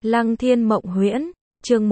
Lăng Thiên Mộng Huyễn, chương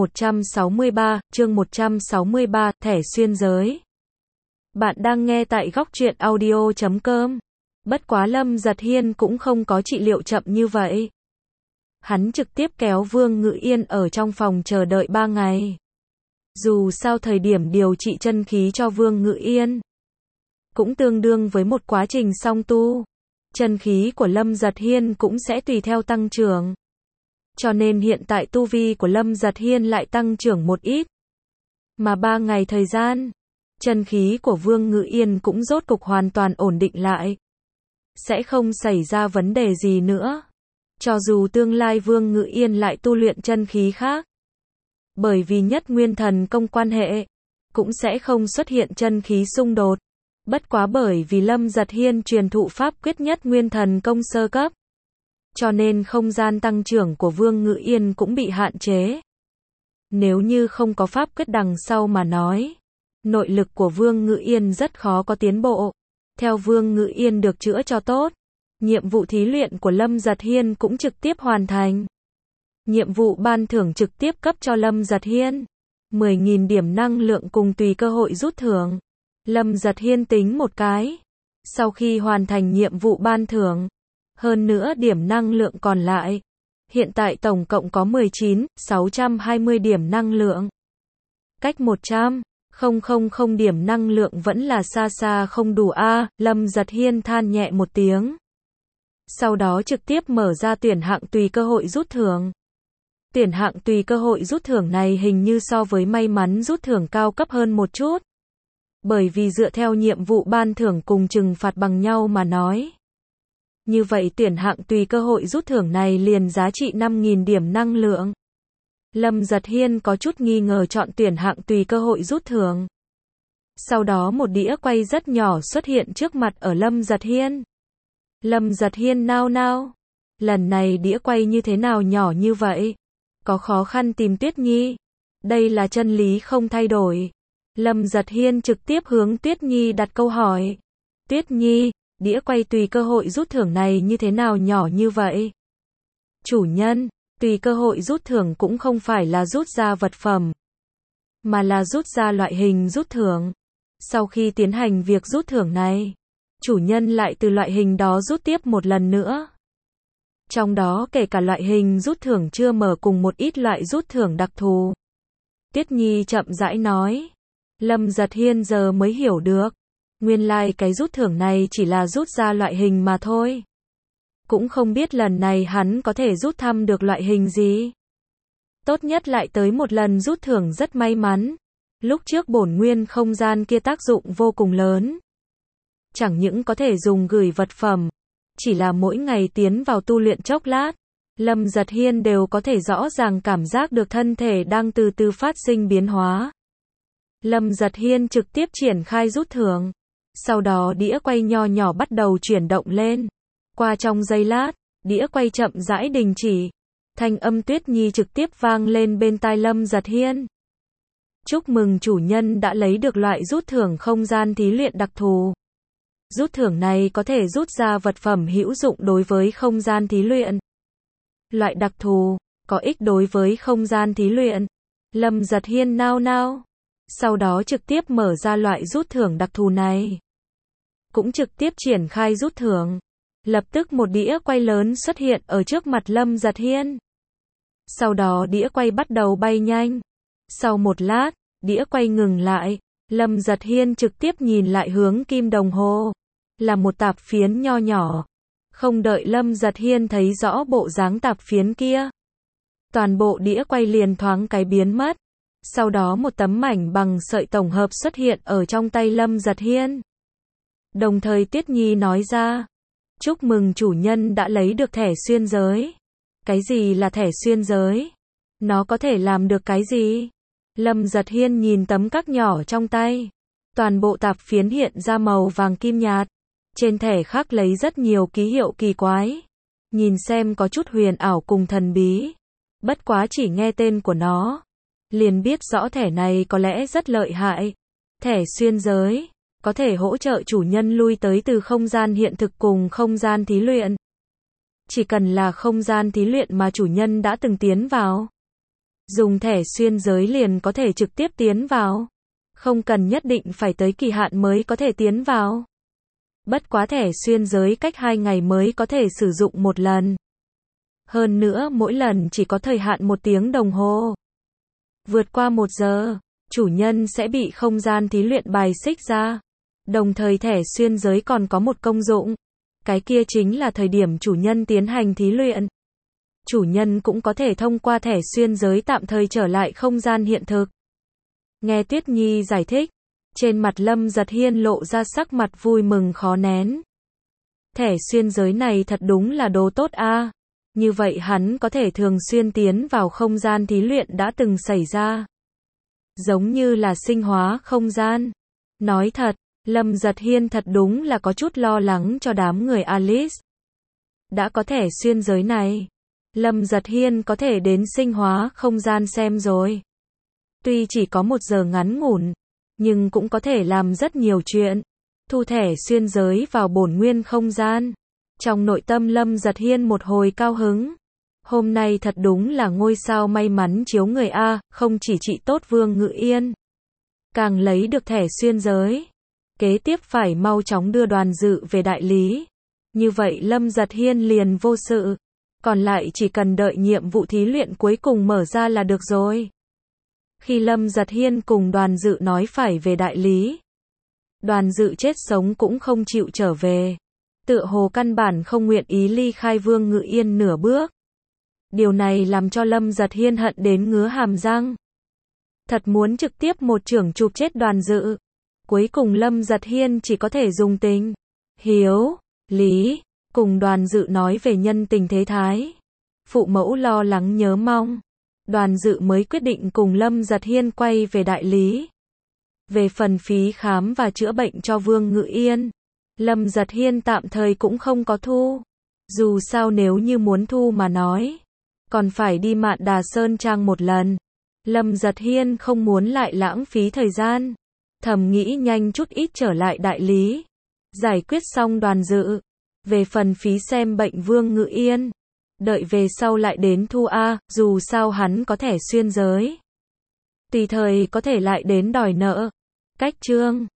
163, thẻ xuyên giới. Bạn đang nghe tại góc truyện audio.com. Bất quá Lâm Giật Hiên cũng không có trị liệu chậm như vậy. Hắn trực tiếp kéo Vương Ngự Yên ở trong phòng chờ đợi 3 ngày. Dù sao thời điểm điều trị chân khí cho Vương Ngự Yên cũng tương đương với một quá trình song tu. Chân khí của Lâm Giật Hiên cũng sẽ tùy theo tăng trưởng. Cho nên hiện tại tu vi của Lâm Giật Hiên lại tăng trưởng một ít. Mà 3 ngày thời gian, chân khí của Vương Ngự Yên cũng rốt cục hoàn toàn ổn định lại. Sẽ không xảy ra vấn đề gì nữa. Cho dù tương lai Vương Ngự Yên lại tu luyện chân khí khác. Bởi vì nhất nguyên thần công quan hệ, cũng sẽ không xuất hiện chân khí xung đột. Bất quá bởi vì Lâm Giật Hiên truyền thụ pháp quyết nhất nguyên thần công sơ cấp. Cho nên không gian tăng trưởng của Vương Ngự Yên cũng bị hạn chế. Nếu như không có pháp quyết đằng sau mà nói, nội lực của Vương Ngự Yên rất khó có tiến bộ. Theo Vương Ngự Yên được chữa cho tốt, nhiệm vụ thí luyện của Lâm Giật Hiên cũng trực tiếp hoàn thành. Nhiệm vụ ban thưởng trực tiếp cấp cho Lâm Giật Hiên 10.000 điểm năng lượng cùng tùy cơ hội rút thưởng. Lâm Giật Hiên tính một cái, sau khi hoàn thành nhiệm vụ ban thưởng, hơn nữa điểm năng lượng còn lại, hiện tại tổng cộng có 19.620 điểm năng lượng. Cách 100.000 điểm năng lượng vẫn là xa xa không đủ a. Lâm Giật Hiên than nhẹ một tiếng. Sau đó trực tiếp mở ra tuyển hạng tùy cơ hội rút thưởng. Tuyển hạng tùy cơ hội rút thưởng này hình như so với may mắn rút thưởng cao cấp hơn một chút. Bởi vì dựa theo nhiệm vụ ban thưởng cùng trừng phạt bằng nhau mà nói. Như vậy tuyển hạng tùy cơ hội rút thưởng này liền giá trị 5.000 điểm năng lượng. Lâm Giật Hiên có chút nghi ngờ chọn tuyển hạng tùy cơ hội rút thưởng. Sau đó một đĩa quay rất nhỏ xuất hiện trước mặt ở Lâm Giật Hiên. Lâm Giật Hiên nao nao. Lần này đĩa quay như thế nào nhỏ như vậy? Có khó khăn tìm Tuyết Nhi? Đây là chân lý không thay đổi. Lâm Giật Hiên trực tiếp hướng Tuyết Nhi đặt câu hỏi. Tuyết Nhi, đĩa quay tùy cơ hội rút thưởng này như thế nào nhỏ như vậy? Chủ nhân, tùy cơ hội rút thưởng cũng không phải là rút ra vật phẩm, mà là rút ra loại hình rút thưởng. Sau khi tiến hành việc rút thưởng này, chủ nhân lại từ loại hình đó rút tiếp một lần nữa. Trong đó kể cả loại hình rút thưởng chưa mở cùng một ít loại rút thưởng đặc thù. Tuyết Nhi chậm rãi nói. Lâm Giật Hiên giờ mới hiểu được. Nguyên lai cái rút thưởng này chỉ là rút ra loại hình mà thôi. Cũng không biết lần này hắn có thể rút thăm được loại hình gì. Tốt nhất lại tới một lần rút thưởng rất may mắn. Lúc trước bổn nguyên không gian kia tác dụng vô cùng lớn. Chẳng những có thể dùng gửi vật phẩm. Chỉ là mỗi ngày tiến vào tu luyện chốc lát. Lâm Giật Hiên đều có thể rõ ràng cảm giác được thân thể đang từ từ phát sinh biến hóa. Lâm Giật Hiên trực tiếp triển khai rút thưởng. Sau đó đĩa quay nho nhỏ bắt đầu chuyển động lên. Qua trong giây lát, đĩa quay chậm rãi đình chỉ. Thanh âm Tuyết Nhi trực tiếp vang lên bên tai Lâm Giật Hiên. Chúc mừng chủ nhân đã lấy được loại rút thưởng không gian thí luyện đặc thù. Rút thưởng này có thể rút ra vật phẩm hữu dụng đối với không gian thí luyện. Loại đặc thù, có ích đối với không gian thí luyện. Lâm Giật Hiên nao nao. Sau đó trực tiếp mở ra loại rút thưởng đặc thù này. Cũng trực tiếp triển khai rút thưởng. Lập tức một đĩa quay lớn xuất hiện ở trước mặt Lâm Giật Hiên. Sau đó đĩa quay bắt đầu bay nhanh. Sau một lát, đĩa quay ngừng lại. Lâm Giật Hiên trực tiếp nhìn lại hướng kim đồng hồ. Là một tạp phiến nho nhỏ. Không đợi Lâm Giật Hiên thấy rõ bộ dáng tạp phiến kia. Toàn bộ đĩa quay liền thoáng cái biến mất. Sau đó một tấm mảnh bằng sợi tổng hợp xuất hiện ở trong tay Lâm Giật Hiên. Đồng thời Tuyết Nhi nói ra. Chúc mừng chủ nhân đã lấy được thẻ xuyên giới. Cái gì là thẻ xuyên giới? Nó có thể làm được cái gì? Lâm Giật Hiên nhìn tấm các nhỏ trong tay. Toàn bộ tạp phiến hiện ra màu vàng kim nhạt. Trên thẻ khắc lấy rất nhiều ký hiệu kỳ quái. Nhìn xem có chút huyền ảo cùng thần bí. Bất quá chỉ nghe tên của nó, liền biết rõ thẻ này có lẽ rất lợi hại. Thẻ xuyên giới, có thể hỗ trợ chủ nhân lui tới từ không gian hiện thực cùng không gian thí luyện. chỉ cần là không gian thí luyện mà chủ nhân đã từng tiến vào. Dùng thẻ xuyên giới liền có thể trực tiếp tiến vào. Không cần nhất định phải tới kỳ hạn mới có thể tiến vào. Bất quá thẻ xuyên giới cách 2 ngày mới có thể sử dụng một lần. Hơn nữa mỗi lần chỉ có thời hạn 1 tiếng đồng hồ. Vượt qua 1 giờ, chủ nhân sẽ bị không gian thí luyện bài xích ra. Đồng thời thẻ xuyên giới còn có một công dụng. Cái kia chính là thời điểm chủ nhân tiến hành thí luyện. Chủ nhân cũng có thể thông qua thẻ xuyên giới tạm thời trở lại không gian hiện thực. Nghe Tuyết Nhi giải thích, trên mặt Lâm Giật Hiên lộ ra sắc mặt vui mừng khó nén. Thẻ xuyên giới này thật đúng là đồ tốt a. Như vậy hắn có thể thường xuyên tiến vào không gian thí luyện đã từng xảy ra. Giống như là sinh hóa không gian. Nói thật, Lâm Giật Hiên thật đúng là có chút lo lắng cho đám người Alice. Đã có thẻ xuyên giới này, Lâm Giật Hiên có thể đến sinh hóa không gian xem rồi. Tuy chỉ có 1 giờ ngắn ngủn, nhưng cũng có thể làm rất nhiều chuyện. Thu thẻ xuyên giới vào bổn nguyên không gian. Trong nội tâm Lâm Giật Hiên một hồi cao hứng. Hôm nay thật đúng là ngôi sao may mắn chiếu người a, không chỉ trị tốt Vương Ngự Yên, càng lấy được thẻ xuyên giới. Kế tiếp phải mau chóng đưa Đoàn Dự về đại lý. Như vậy Lâm Giật Hiên liền vô sự. Còn lại chỉ cần đợi nhiệm vụ thí luyện cuối cùng mở ra là được rồi. Khi Lâm Giật Hiên cùng Đoàn Dự nói phải về đại lý, Đoàn Dự chết sống cũng không chịu trở về. Tựa hồ căn bản không nguyện ý ly khai Vương Ngự Yên nửa bước. Điều này làm cho Lâm Giật Hiên hận đến ngứa hàm răng. Thật muốn trực tiếp một chưởng chụp chết Đoàn Dự. Cuối cùng Lâm Giật Hiên chỉ có thể dùng tình, hiếu, lý, cùng Đoàn Dự nói về nhân tình thế thái. Phụ mẫu lo lắng nhớ mong. Đoàn Dự mới quyết định cùng Lâm Giật Hiên quay về đại lý. Về phần phí khám và chữa bệnh cho Vương Ngự Yên, Lâm Giật Hiên tạm thời cũng không có thu. Dù sao nếu như muốn thu mà nói, còn phải đi Mạn Đà Sơn Trang một lần. Lâm Giật Hiên không muốn lại lãng phí thời gian. Thầm nghĩ nhanh chút ít trở lại đại lý. Giải quyết xong Đoàn Dự. Về phần phí xem bệnh Vương Ngự Yên, đợi về sau lại đến thu a, dù sao hắn có thẻ xuyên giới. Tùy thời có thể lại đến đòi nợ. Cách chương